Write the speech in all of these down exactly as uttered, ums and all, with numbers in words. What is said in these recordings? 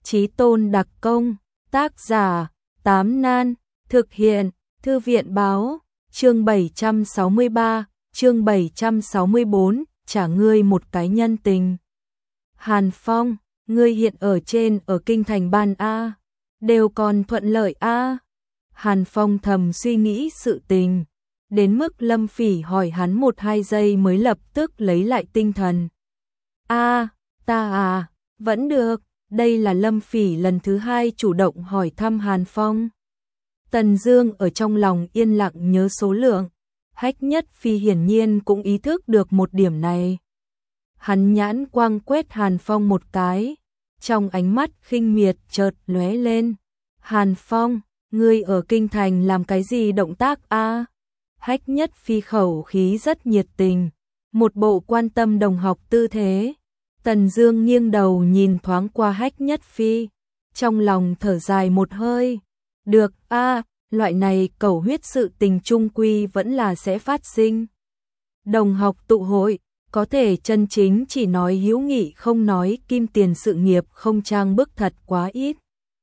Chí tôn đặc công, tác giả, Tám Nan, thực hiện, Thư viện báo, chương bảy trăm sáu mươi ba, chương bảy trăm sáu mươi bốn, trả ngươi một cái nhân tình. Hàn Phong, ngươi hiện ở trên ở kinh thành ban A, đều còn thuận lợi A. Hàn Phong thầm suy nghĩ sự tình, đến mức Lâm Phỉ hỏi hắn một hai giây mới lập tức lấy lại tinh thần. A, ta à, vẫn được. Đây là Lâm Phỉ lần thứ hai chủ động hỏi thăm Hàn Phong. Tần Dương ở trong lòng yên lặng nhớ số lượng, Hách Nhất Phi hiển nhiên cũng ý thức được một điểm này. Hắn nhãn quang quét Hàn Phong một cái, trong ánh mắt khinh miệt chợt lóe lên. Hàn Phong, ngươi ở kinh thành làm cái gì động tác a? Hách Nhất Phi khẩu khí rất nhiệt tình, một bộ quan tâm đồng học tư thế. Tần Dương nghiêng đầu nhìn thoáng qua Hách Nhất Phi, trong lòng thở dài một hơi. Được a, loại này cầu huyết sự tình chung quy vẫn là sẽ phát sinh. Đồng học tụ hội, có thể chân chính chỉ nói hữu nghị không nói kim tiền, sự nghiệp không trang bức thật quá ít.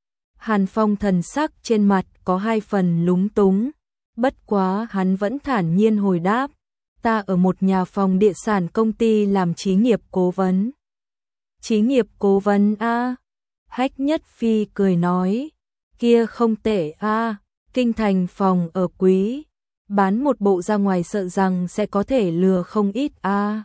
Hàn Phong thần sắc trên mặt có hai phần lúng túng, bất quá hắn vẫn thản nhiên hồi đáp, ta ở một nhà phòng địa sản công ty làm trí nghiệp cố vấn. Trí nghiệp cố vấn a? Hách Nhất Phi cười nói, kia không tệ a, kinh thành phòng ở quý, bán một bộ ra ngoài sợ rằng sẽ có thể lừa không ít a.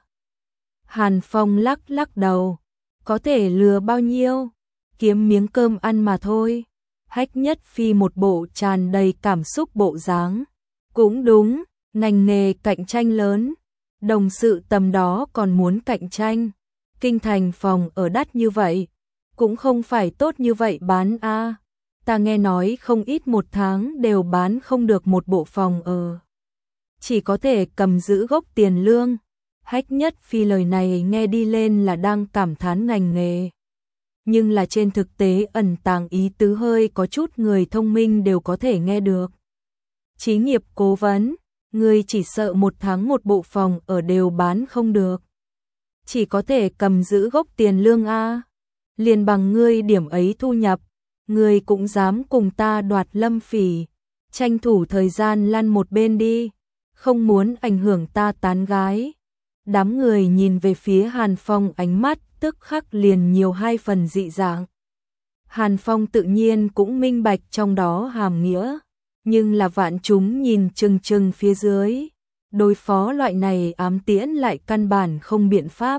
Hàn Phong lắc lắc đầu, có thể lừa bao nhiêu, kiếm miếng cơm ăn mà thôi. Hách Nhất Phi một bộ tràn đầy cảm xúc bộ dáng, cũng đúng, ngành nghề cạnh tranh lớn, đồng sự tầm đó còn muốn cạnh tranh. Kinh thành phòng ở đắt như vậy, cũng không phải tốt như vậy bán a. Ta nghe nói không ít một tháng đều bán không được một bộ phòng ở, chỉ có thể cầm giữ gốc tiền lương. Hách Nhất Phi lời này nghe đi lên là đang cảm thán ngành nghề, nhưng là trên thực tế ẩn tàng ý tứ hơi có chút người thông minh đều có thể nghe được. Trí nghiệp cố vấn, người chỉ sợ một tháng một bộ phòng ở đều bán không được, chỉ có thể cầm giữ gốc tiền lương a. Liền bằng ngươi điểm ấy thu nhập, ngươi cũng dám cùng ta đoạt Lâm Phỉ, tranh thủ thời gian lăn một bên đi, không muốn ảnh hưởng ta tán gái. Đám người nhìn về phía Hàn Phong, ánh mắt tức khắc liền nhiều hai phần dị dạng. Hàn Phong tự nhiên cũng minh bạch trong đó hàm nghĩa, nhưng là vạn chúng nhìn chừng chừng phía dưới, đối phó loại này ám tiễn lại căn bản không biện pháp.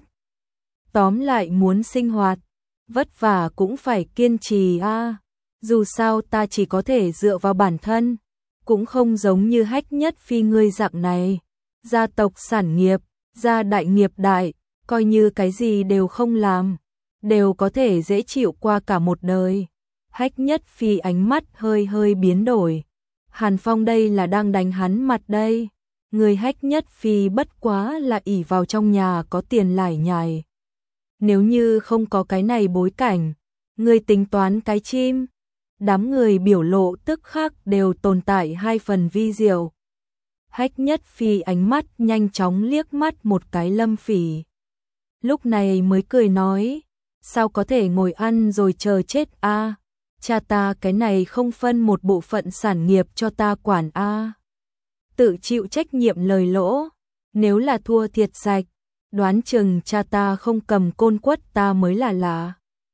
Tóm lại muốn sinh hoạt, vất vả cũng phải kiên trì a. Dù sao ta chỉ có thể dựa vào bản thân, cũng không giống như Hách Nhất Phi ngươi dạng này, gia tộc sản nghiệp, gia đại nghiệp đại, coi như cái gì đều không làm, đều có thể dễ chịu qua cả một đời. Hách Nhất Phi ánh mắt hơi hơi biến đổi. Hàn Phong đây là đang đánh hắn mặt đây. Người Hách Nhất Phi bất quá là ỷ vào trong nhà có tiền lải nhải. Nếu như không có cái này bối cảnh, người tính toán cái chim. Đám người biểu lộ tức khắc đều tồn tại hai phần vi diệu. Hách Nhất Phi ánh mắt nhanh chóng liếc mắt một cái Lâm Phỉ, lúc này mới cười nói, sao có thể ngồi ăn rồi chờ chết a? Cha ta cái này không phân một bộ phận sản nghiệp cho ta quản a. Tự chịu trách nhiệm lời lỗ, nếu là thua thiệt sạch, đoán chừng cha ta không cầm côn quất ta mới là lạ.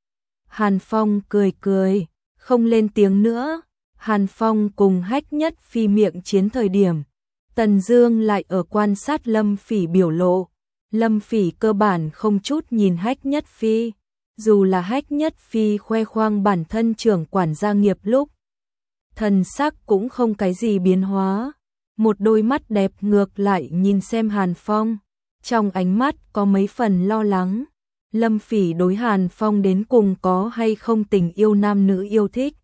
Hàn Phong cười cười, không lên tiếng nữa. Hàn Phong cùng Hách Nhất Phi miệng chiến thời điểm, Tần Dương lại ở quan sát Lâm Phỉ biểu lộ. Lâm Phỉ cơ bản không chút nhìn Hách Nhất Phi, dù là Hách Nhất Phi khoe khoang bản thân trưởng quản gia nghiệp lúc, thần sắc cũng không cái gì biến hóa, một đôi mắt đẹp ngược lại nhìn xem Hàn Phong, trong ánh mắt có mấy phần lo lắng. Lâm Phỉ đối Hàn Phong đến cùng có hay không tình yêu nam nữ yêu thích,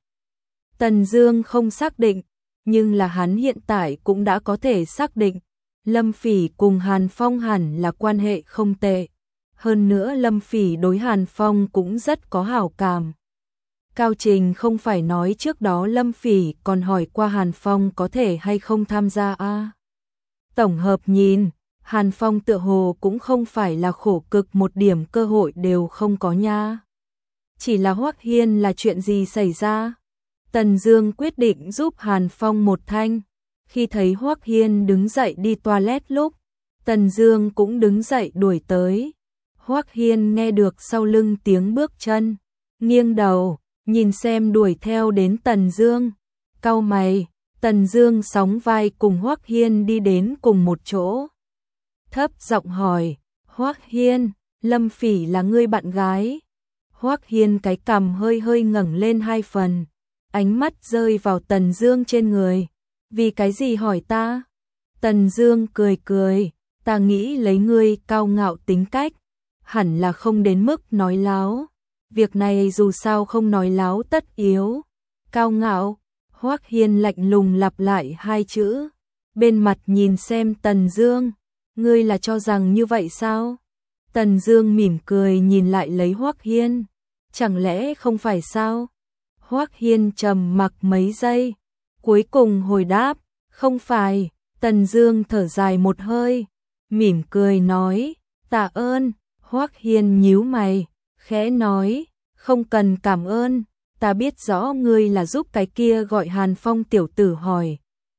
Tần Dương không xác định, nhưng là hắn hiện tại cũng đã có thể xác định, Lâm Phỉ cùng Hàn Phong hẳn là quan hệ không tệ. Hơn nữa Lâm Phỉ đối Hàn Phong cũng rất có hảo cảm. Cao Trình không phải nói trước đó Lâm Phỉ còn hỏi qua Hàn Phong có thể hay không tham gia a? À? Tổng hợp nhìn, Hàn Phong tựa hồ cũng không phải là khổ cực một điểm cơ hội đều không có nha. Chỉ là Hoắc Hiên là chuyện gì xảy ra? Tần Dương quyết định giúp Hàn Phong một thanh. Khi thấy Hoắc Hiên đứng dậy đi toilet lúc, Tần Dương cũng đứng dậy đuổi tới. Hoắc Hiên nghe được sau lưng tiếng bước chân, nghiêng đầu, nhìn xem đuổi theo đến Tần Dương. Cau mày, Tần Dương sóng vai cùng Hoắc Hiên đi đến cùng một chỗ. Thấp giọng hỏi, Hoắc Hiên, Lâm Phỉ là ngươi bạn gái? Hoắc Hiên cái cằm hơi hơi ngẩng lên hai phần, ánh mắt rơi vào Tần Dương trên người. Vì cái gì hỏi ta? Tần Dương cười cười, ta nghĩ lấy ngươi cao ngạo tính cách, hẳn là không đến mức nói láo. Việc này dù sao không nói láo tất yếu. Cao ngạo, Hoắc Hiên lạnh lùng lặp lại hai chữ, bên mặt nhìn xem Tần Dương, ngươi là cho rằng như vậy sao? Tần Dương mỉm cười nhìn lại lấy Hoắc Hiên, chẳng lẽ không phải sao? Hoắc Hiên trầm mặc mấy giây, cuối cùng hồi đáp, không phải. Tần Dương thở dài một hơi, mỉm cười nói, tạ ơn. Hoắc Hiên nhíu mày, khẽ nói, không cần cảm ơn, ta biết rõ ngươi là giúp cái kia gọi Hàn Phong tiểu tử hỏi.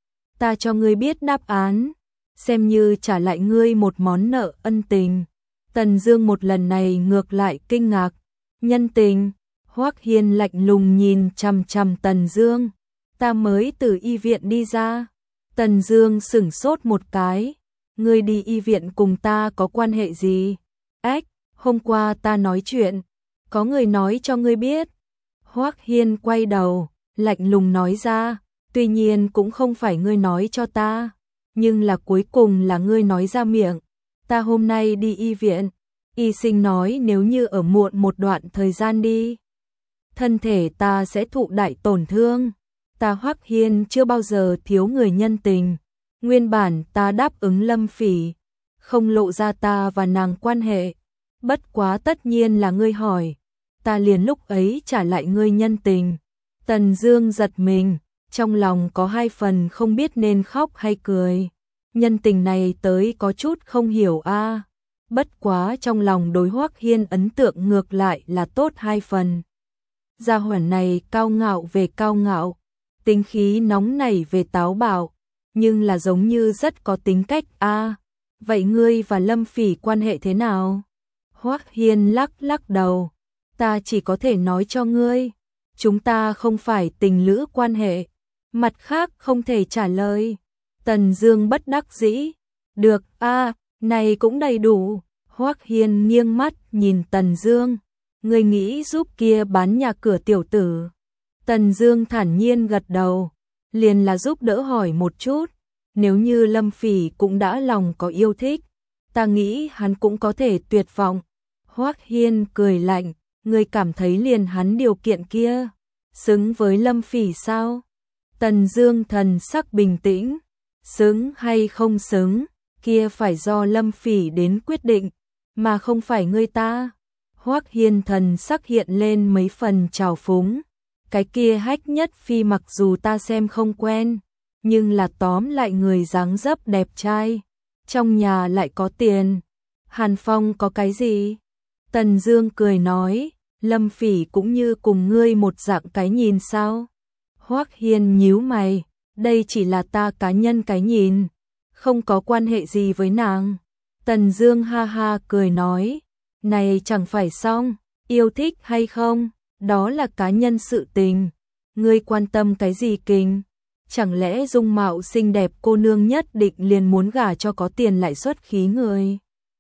Ta cho ngươi biết đáp án, xem như trả lại ngươi một món nợ ân tình. Tần Dương một lần này ngược lại kinh ngạc, nhân tình? Hoắc Hiên lạnh lùng nhìn chằm chằm Tần Dương, ta mới từ y viện đi ra. Tần Dương sững sốt một cái, ngươi đi y viện cùng ta có quan hệ gì? Ách, hôm qua ta nói chuyện, có người nói cho ngươi biết. Hoắc Hiên quay đầu, lạnh lùng nói ra, tuy nhiên cũng không phải ngươi nói cho ta, nhưng là cuối cùng là ngươi nói ra miệng. Ta hôm nay đi y viện, y sinh nói nếu như ở muộn một đoạn thời gian đi, thân thể ta sẽ thụ đại tổn thương. Ta Hoắc Hiên chưa bao giờ thiếu người nhân tình, nguyên bản ta đáp ứng Lâm Phỉ, không lộ ra ta và nàng quan hệ, bất quá tất nhiên là ngươi hỏi, ta liền lúc ấy trả lại ngươi nhân tình. Tần Dương giật mình, trong lòng có hai phần không biết nên khóc hay cười. Nhân tình này tới có chút không hiểu a. À. Bất quá trong lòng đối Hoắc Hiên ấn tượng ngược lại là tốt hai phần. Gia hỏa này cao ngạo về cao ngạo, tính khí nóng nảy về táo bạo, nhưng là giống như rất có tính cách a. À, vậy ngươi và Lâm Phỉ quan hệ thế nào? Hoắc Hiên lắc lắc đầu, ta chỉ có thể nói cho ngươi, chúng ta không phải tình lữ quan hệ, mặt khác không thể trả lời. Tần Dương bất đắc dĩ, được a, à, này cũng đầy đủ. Hoắc Hiên nghiêng mắt nhìn Tần Dương, ngươi nghĩ giúp kia bán nhà cửa tiểu tử? Tần Dương thản nhiên gật đầu, liền là giúp đỡ hỏi một chút, nếu như Lâm Phỉ cũng đã lòng có yêu thích, ta nghĩ hắn cũng có thể tuyệt vọng. Hoắc Hiên cười lạnh, ngươi cảm thấy liền hắn điều kiện kia xứng với Lâm Phỉ sao? Tần Dương thần sắc bình tĩnh, xứng hay không xứng, kia phải do Lâm Phỉ đến quyết định, mà không phải ngươi ta. Hoắc Hiên thần sắc hiện lên mấy phần trào phúng, cái kia Hách Nhất Phi mặc dù ta xem không quen, nhưng là tóm lại người dáng dấp đẹp trai, trong nhà lại có tiền. Hàn Phong có cái gì? Tần Dương cười nói, Lâm Phỉ cũng như cùng ngươi một dạng cái nhìn sao? Hoắc Hiên nhíu mày, đây chỉ là ta cá nhân cái nhìn, không có quan hệ gì với nàng. Tần Dương ha ha cười nói, này chẳng phải xong, yêu thích hay không, đó là cá nhân sự tình, ngươi quan tâm cái gì kinh? Chẳng lẽ dung mạo xinh đẹp cô nương nhất định liền muốn gả cho có tiền lại xuất khí người?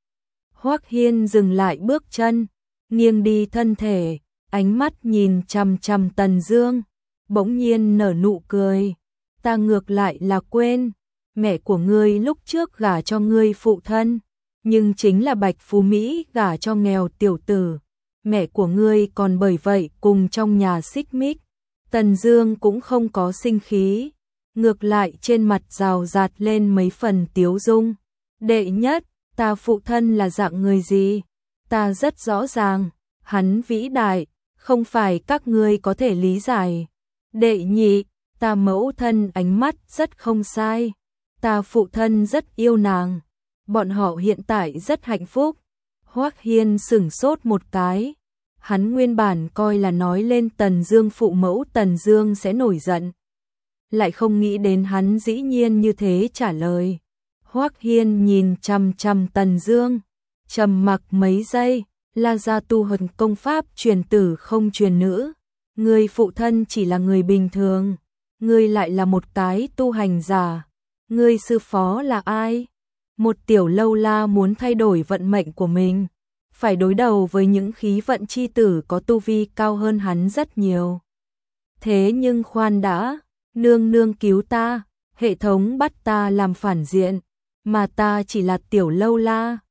Hoắc Hiên dừng lại bước chân, nghiêng đi thân thể, ánh mắt nhìn chằm chằm Tần Dương, bỗng nhiên nở nụ cười, ta ngược lại là quên, mẹ của ngươi lúc trước gả cho ngươi phụ thân, nhưng chính là Bạch Phú Mỹ gả cho nghèo tiểu tử, mẹ của ngươi còn bởi vậy cùng trong nhà xích mích. Tần Dương cũng không có sinh khí, ngược lại trên mặt rào rạt lên mấy phần tiếu dung. Đệ nhất, ta phụ thân là dạng người gì? Ta rất rõ ràng, hắn vĩ đại, không phải các ngươi có thể lý giải. Đệ nhị, ta mẫu thân ánh mắt rất không sai, ta phụ thân rất yêu nàng, bọn họ hiện tại rất hạnh phúc. Hoắc Hiên sững sốt một cái, Hắn nguyên bản coi là nói lên Tần Dương phụ mẫu Tần Dương sẽ nổi giận. Lại không nghĩ đến hắn dĩ nhiên như thế trả lời. Hoắc Hiên nhìn chằm chằm Tần Dương, trầm mặc mấy giây, La gia tu hành công pháp truyền tử không truyền nữ, người phụ thân chỉ là người bình thường, ngươi lại là một cái tu hành giả, ngươi sư phó là ai? Một tiểu lâu la muốn thay đổi vận mệnh của mình, phải đối đầu với những khí vận chi tử có tu vi cao hơn hắn rất nhiều. Thế nhưng khoan đã, nương nương cứu ta, hệ thống bắt ta làm phản diện, mà ta chỉ là tiểu lâu la.